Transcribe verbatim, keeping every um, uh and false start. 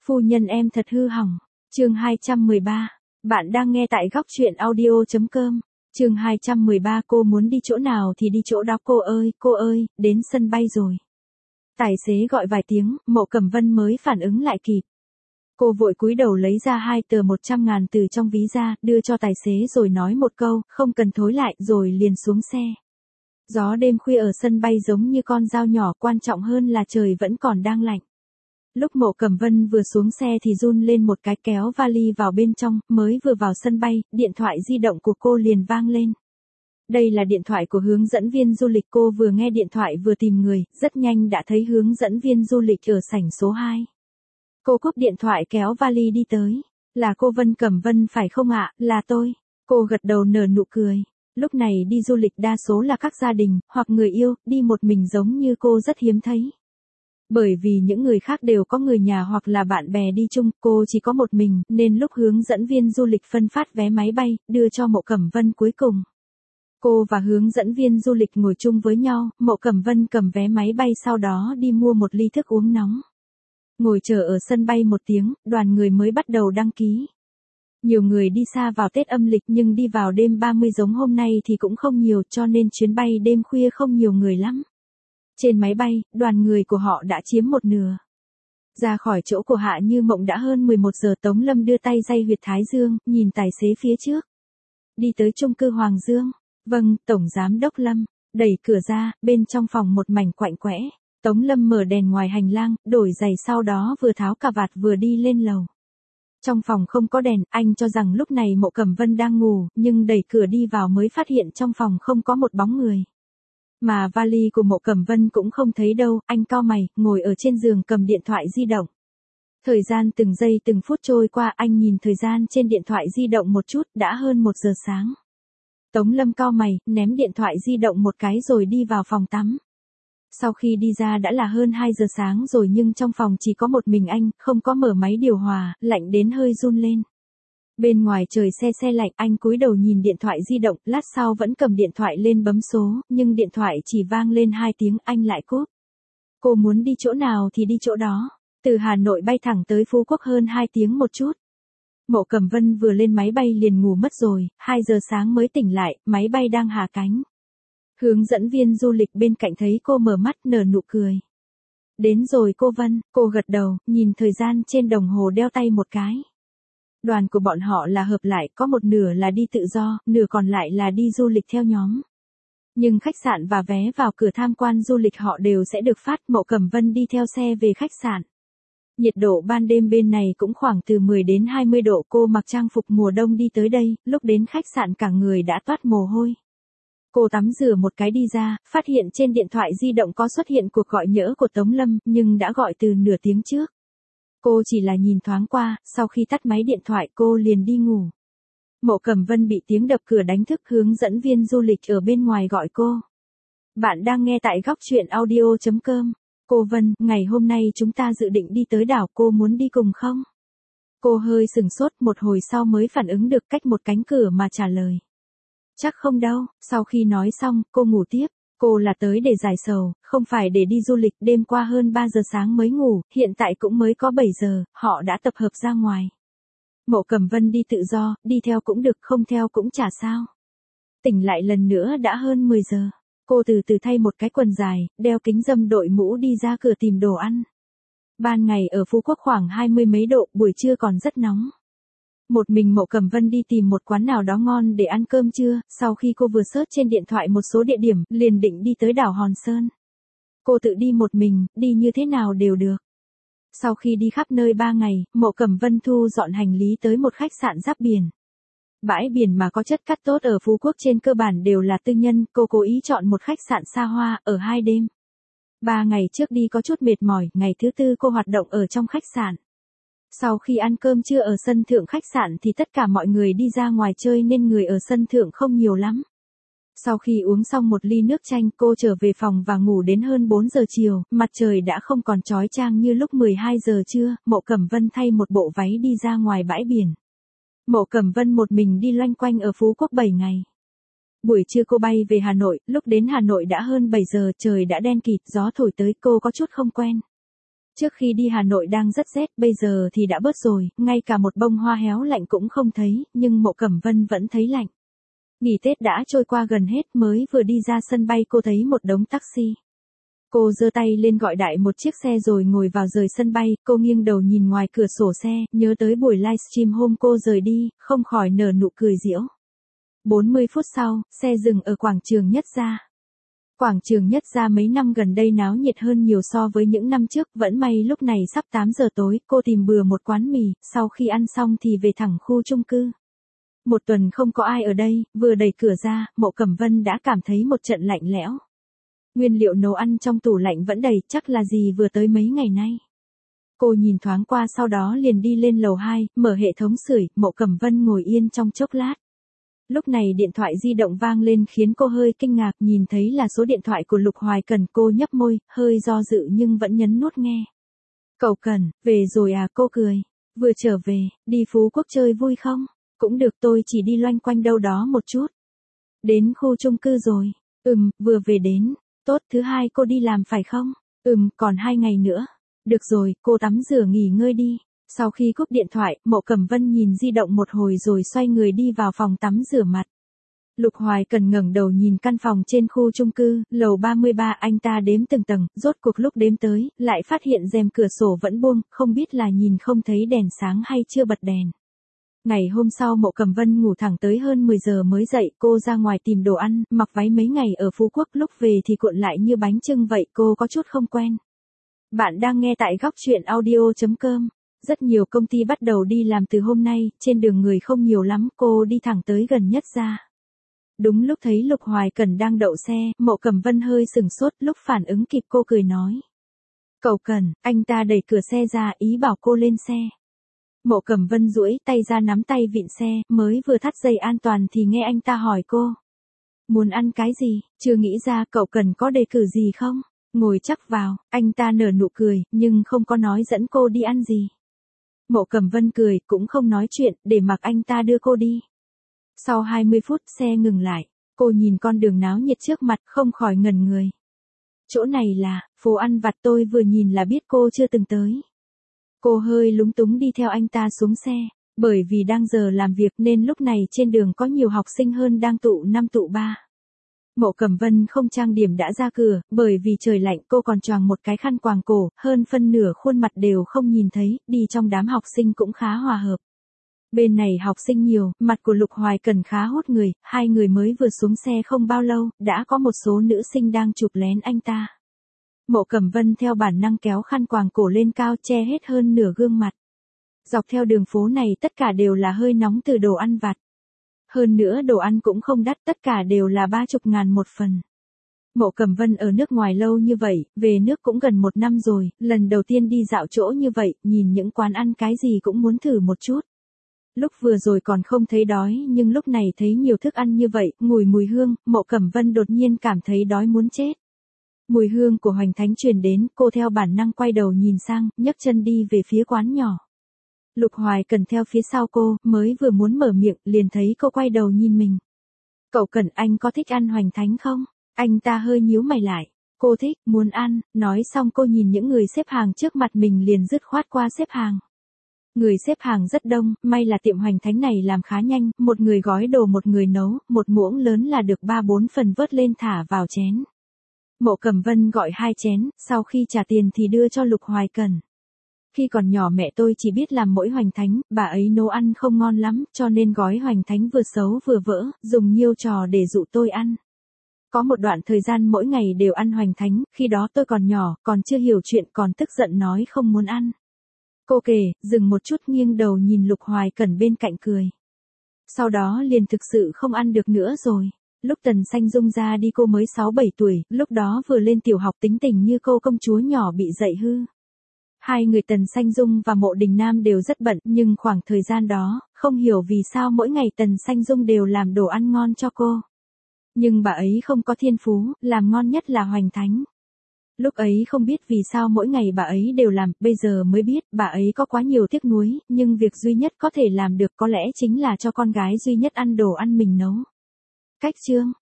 Phu nhân em thật hư hỏng. Chương hai trăm mười ba. Bạn đang nghe tại góc truyện audio chấm com. Chương hai trăm mười ba. Cô muốn đi chỗ nào thì đi chỗ đó cô ơi, cô ơi, đến sân bay rồi. Tài xế gọi vài tiếng, Mộ Cẩm Vân mới phản ứng lại kịp. Cô vội cúi đầu lấy ra hai tờ một trăm ngàn từ trong ví ra, đưa cho tài xế rồi nói một câu, không cần thối lại, rồi liền xuống xe. Gió đêm khuya ở sân bay giống như con dao nhỏ, quan trọng hơn là trời vẫn còn đang lạnh. Lúc Mộ Cẩm Vân vừa xuống xe thì run lên một cái, kéo vali vào bên trong, mới vừa vào sân bay, điện thoại di động của cô liền vang lên. Đây là điện thoại của hướng dẫn viên du lịch, cô vừa nghe điện thoại vừa tìm người, rất nhanh đã thấy hướng dẫn viên du lịch ở sảnh số hai. Cô cúp điện thoại kéo vali đi tới. Là cô Vân Cẩm Vân phải không ạ? Là tôi. Cô gật đầu nở nụ cười. Lúc này đi du lịch đa số là các gia đình, hoặc người yêu, đi một mình giống như cô rất hiếm thấy. Bởi vì những người khác đều có người nhà hoặc là bạn bè đi chung, cô chỉ có một mình, nên lúc hướng dẫn viên du lịch phân phát vé máy bay, đưa cho Mộ Cẩm Vân cuối cùng. Cô và hướng dẫn viên du lịch ngồi chung với nhau, Mộ Cẩm Vân cầm vé máy bay sau đó đi mua một ly thức uống nóng. Ngồi chờ ở sân bay một tiếng, đoàn người mới bắt đầu đăng ký. Nhiều người đi xa vào Tết âm lịch nhưng đi vào đêm ba mươi giống hôm nay thì cũng không nhiều, cho nên chuyến bay đêm khuya không nhiều người lắm. Trên máy bay, đoàn người của họ đã chiếm một nửa. Ra khỏi chỗ của Hạ Như Mộng đã hơn mười một giờ. Tống Lâm đưa tay day huyệt thái dương, nhìn tài xế phía trước. Đi tới chung cư Hoàng Dương. Vâng, Tổng Giám Đốc Lâm. Đẩy cửa ra, bên trong phòng một mảnh quạnh quẽ. Tống Lâm mở đèn ngoài hành lang, đổi giày sau đó vừa tháo cà vạt vừa đi lên lầu. Trong phòng không có đèn, anh cho rằng lúc này Mộ Cẩm Vân đang ngủ, nhưng đẩy cửa đi vào mới phát hiện trong phòng không có một bóng người. Mà vali của Mộ Cẩm Vân cũng không thấy đâu, anh cau mày, ngồi ở trên giường cầm điện thoại di động. Thời gian từng giây từng phút trôi qua, anh nhìn thời gian trên điện thoại di động một chút, đã hơn một giờ sáng. Tống Lâm cau mày, ném điện thoại di động một cái rồi đi vào phòng tắm. Sau khi đi ra đã là hơn hai giờ sáng rồi nhưng trong phòng chỉ có một mình anh, không có mở máy điều hòa, lạnh đến hơi run lên. Bên ngoài trời se se lạnh, anh cúi đầu nhìn điện thoại di động, lát sau vẫn cầm điện thoại lên bấm số, nhưng điện thoại chỉ vang lên hai tiếng anh lại cúp. Cô muốn đi chỗ nào thì đi chỗ đó. Từ Hà Nội bay thẳng tới Phú Quốc hơn hai tiếng một chút. Mộ Cẩm Vân vừa lên máy bay liền ngủ mất rồi, hai giờ sáng mới tỉnh lại, máy bay đang hạ cánh. Hướng dẫn viên du lịch bên cạnh thấy cô mở mắt nở nụ cười. Đến rồi cô Vân, cô gật đầu, nhìn thời gian trên đồng hồ đeo tay một cái. Đoàn của bọn họ là hợp lại, có một nửa là đi tự do, nửa còn lại là đi du lịch theo nhóm. Nhưng khách sạn và vé vào cửa tham quan du lịch họ đều sẽ được phát. Mộ Cẩm Vân đi theo xe về khách sạn. Nhiệt độ ban đêm bên này cũng khoảng từ mười đến hai mươi độ, cô mặc trang phục mùa đông đi tới đây, lúc đến khách sạn cả người đã toát mồ hôi. Cô tắm rửa một cái đi ra, phát hiện trên điện thoại di động có xuất hiện cuộc gọi nhỡ của Tống Lâm, nhưng đã gọi từ nửa tiếng trước. Cô chỉ là nhìn thoáng qua, sau khi tắt máy điện thoại cô liền đi ngủ. Mộ Cẩm Vân bị tiếng đập cửa đánh thức, hướng dẫn viên du lịch ở bên ngoài gọi cô. Bạn đang nghe tại góc truyện audio chấm com. Cô Vân, ngày hôm nay chúng ta dự định đi tới đảo, cô muốn đi cùng không? Cô hơi sừng sốt, một hồi sau mới phản ứng được, cách một cánh cửa mà trả lời. Chắc không đâu. Sau khi nói xong, cô ngủ tiếp. Cô là tới để giải sầu, không phải để đi du lịch. Đêm qua hơn ba giờ sáng mới ngủ, hiện tại cũng mới có bảy giờ, họ đã tập hợp ra ngoài. Mộ Cẩm Vân đi tự do, đi theo cũng được, không theo cũng chả sao. Tỉnh lại lần nữa đã hơn mười giờ. Cô từ từ thay một cái quần dài, đeo kính râm đội mũ đi ra cửa tìm đồ ăn. Ban ngày ở Phú Quốc khoảng hai mươi mấy độ, buổi trưa còn rất nóng. Một mình Mộ Cẩm Vân đi tìm một quán nào đó ngon để ăn cơm trưa, sau khi cô vừa search trên điện thoại một số địa điểm, liền định đi tới đảo Hòn Sơn. Cô tự đi một mình, đi như thế nào đều được. Sau khi đi khắp nơi ba ngày, Mộ Cẩm Vân thu dọn hành lý tới một khách sạn giáp biển. Bãi biển mà có chất cát tốt ở Phú Quốc trên cơ bản đều là tư nhân, cô cố ý chọn một khách sạn xa hoa, ở hai đêm. Ba ngày trước đi có chút mệt mỏi, ngày thứ tư cô hoạt động ở trong khách sạn. Sau khi ăn cơm trưa ở sân thượng khách sạn thì tất cả mọi người đi ra ngoài chơi nên người ở sân thượng không nhiều lắm. Sau khi uống xong một ly nước chanh, cô trở về phòng và ngủ đến hơn bốn giờ chiều, mặt trời đã không còn chói chang như lúc mười hai giờ trưa. Mộ Cẩm Vân thay một bộ váy đi ra ngoài bãi biển. Mộ Cẩm Vân một mình đi loanh quanh ở Phú Quốc bảy ngày. Buổi trưa cô bay về Hà Nội, lúc đến Hà Nội đã hơn bảy giờ, trời đã đen kịt, gió thổi tới, cô có chút không quen. Trước khi đi Hà Nội đang rất rét, bây giờ thì đã bớt rồi, ngay cả một bông hoa héo lạnh cũng không thấy, nhưng Mộ Cẩm Vân vẫn thấy lạnh. Nghỉ Tết đã trôi qua gần hết, mới vừa đi ra sân bay cô thấy một đống taxi. Cô giơ tay lên gọi đại một chiếc xe rồi ngồi vào rời sân bay, cô nghiêng đầu nhìn ngoài cửa sổ xe, nhớ tới buổi livestream hôm cô rời đi, không khỏi nở nụ cười giễu. bốn mươi phút sau, xe dừng ở quảng trường Nhất Gia. Quảng trường Nhất Gia mấy năm gần đây náo nhiệt hơn nhiều so với những năm trước, vẫn may lúc này sắp tám giờ tối, cô tìm bừa một quán mì, sau khi ăn xong thì về thẳng khu chung cư. Một tuần không có ai ở đây, vừa đẩy cửa ra, Mộ Cẩm Vân đã cảm thấy một trận lạnh lẽo. Nguyên liệu nấu ăn trong tủ lạnh vẫn đầy, chắc là gì vừa tới mấy ngày nay. Cô nhìn thoáng qua sau đó liền đi lên lầu hai, mở hệ thống sưởi, Mộ Cẩm Vân ngồi yên trong chốc lát. Lúc này điện thoại di động vang lên khiến cô hơi kinh ngạc, nhìn thấy là số điện thoại của Lục Hoài Cần, cô nhấp môi, hơi do dự nhưng vẫn nhấn nút nghe. Cậu Cần, về rồi à, cô cười. Vừa trở về, đi Phú Quốc chơi vui không? Cũng được, tôi chỉ đi loanh quanh đâu đó một chút. Đến khu chung cư rồi. Ừm, vừa về đến. Tốt, thứ hai cô đi làm phải không? Ừm, còn hai ngày nữa. Được rồi, cô tắm rửa nghỉ ngơi đi. Sau khi cúp điện thoại, Mộ Cẩm Vân nhìn di động một hồi rồi xoay người đi vào phòng tắm rửa mặt. Lục Hoài Cần ngẩng đầu nhìn căn phòng trên khu chung cư, lầu ba mươi ba, anh ta đếm từng tầng, rốt cuộc lúc đếm tới, lại phát hiện rèm cửa sổ vẫn buông, không biết là nhìn không thấy đèn sáng hay chưa bật đèn. Ngày hôm sau Mộ Cẩm Vân ngủ thẳng tới hơn mười giờ mới dậy, cô ra ngoài tìm đồ ăn, mặc váy mấy ngày ở Phú Quốc, lúc về thì cuộn lại như bánh chưng vậy, cô có chút không quen. Bạn đang nghe tại góc truyện audio chấm com. Rất nhiều công ty bắt đầu đi làm từ hôm nay, trên đường người không nhiều lắm, cô đi thẳng tới gần Nhất Gia. Đúng lúc thấy Lục Hoài Cần đang đậu xe, Mộ Cẩm Vân hơi sừng sốt, lúc phản ứng kịp cô cười nói. Cậu Cần, anh ta đẩy cửa xe ra, ý bảo cô lên xe. Mộ Cẩm Vân duỗi tay ra nắm tay vịn xe, mới vừa thắt dây an toàn thì nghe anh ta hỏi cô. Muốn ăn cái gì, chưa nghĩ ra, cậu Cần có đề cử gì không? Ngồi chắc vào, anh ta nở nụ cười, nhưng không có nói dẫn cô đi ăn gì. Mộ Cẩm Vân cười, cũng không nói chuyện, để mặc anh ta đưa cô đi. Sau hai mươi phút xe ngừng lại, cô nhìn con đường náo nhiệt trước mặt, không khỏi ngẩn người. Chỗ này là, phố ăn vặt, tôi vừa nhìn là biết cô chưa từng tới. Cô hơi lúng túng đi theo anh ta xuống xe, bởi vì đang giờ làm việc nên lúc này trên đường có nhiều học sinh hơn đang tụ năm tụ ba. Mộ Cẩm Vân không trang điểm đã ra cửa, bởi vì trời lạnh cô còn choàng một cái khăn quàng cổ, hơn phân nửa khuôn mặt đều không nhìn thấy, đi trong đám học sinh cũng khá hòa hợp. Bên này học sinh nhiều, mặt của Lục Hoài Cần khá hút người, hai người mới vừa xuống xe không bao lâu, đã có một số nữ sinh đang chụp lén anh ta. Mộ Cẩm Vân theo bản năng kéo khăn quàng cổ lên cao che hết hơn nửa gương mặt. Dọc theo đường phố này tất cả đều là hơi nóng từ đồ ăn vặt. Hơn nữa đồ ăn cũng không đắt, tất cả đều là ba chục ngàn một phần. Mộ Cẩm Vân ở nước ngoài lâu như vậy, về nước cũng gần một năm rồi, lần đầu tiên đi dạo chỗ như vậy, nhìn những quán ăn cái gì cũng muốn thử một chút. Lúc vừa rồi còn không thấy đói, nhưng lúc này thấy nhiều thức ăn như vậy, ngửi mùi hương, Mộ Cẩm Vân đột nhiên cảm thấy đói muốn chết. Mùi hương của Hoành Thánh truyền đến, cô theo bản năng quay đầu nhìn sang, nhấc chân đi về phía quán nhỏ. Lục Hoài Cần theo phía sau cô, mới vừa muốn mở miệng, liền thấy cô quay đầu nhìn mình. Cậu Cần, anh có thích ăn Hoành Thánh không? Anh ta hơi nhíu mày lại. Cô thích, muốn ăn, nói xong cô nhìn những người xếp hàng trước mặt mình liền dứt khoát qua xếp hàng. Người xếp hàng rất đông, may là tiệm Hoành Thánh này làm khá nhanh, một người gói đồ một người nấu, một muỗng lớn là được ba bốn phần vớt lên thả vào chén. Mộ Cẩm Vân gọi hai chén, sau khi trả tiền thì đưa cho Lục Hoài Cần. Khi còn nhỏ mẹ tôi chỉ biết làm mỗi Hoành Thánh, bà ấy nấu ăn không ngon lắm, cho nên gói Hoành Thánh vừa xấu vừa vỡ, dùng nhiêu trò để dụ tôi ăn. Có một đoạn thời gian mỗi ngày đều ăn Hoành Thánh, khi đó tôi còn nhỏ, còn chưa hiểu chuyện, còn tức giận nói không muốn ăn. Cô kể, dừng một chút nghiêng đầu nhìn Lục Hoài Cần bên cạnh cười. Sau đó liền thực sự không ăn được nữa rồi. Lúc Tần Sanh Dung ra đi cô mới sáu bảy tuổi, lúc đó vừa lên tiểu học, tính tình như cô công chúa nhỏ bị dạy hư. Hai người Tần Sanh Dung và Mộ Đình Nam đều rất bận, nhưng khoảng thời gian đó, không hiểu vì sao mỗi ngày Tần Sanh Dung đều làm đồ ăn ngon cho cô. Nhưng bà ấy không có thiên phú, làm ngon nhất là Hoành Thánh. Lúc ấy không biết vì sao mỗi ngày bà ấy đều làm, bây giờ mới biết bà ấy có quá nhiều tiếc nuối, nhưng việc duy nhất có thể làm được có lẽ chính là cho con gái duy nhất ăn đồ ăn mình nấu. Cách chương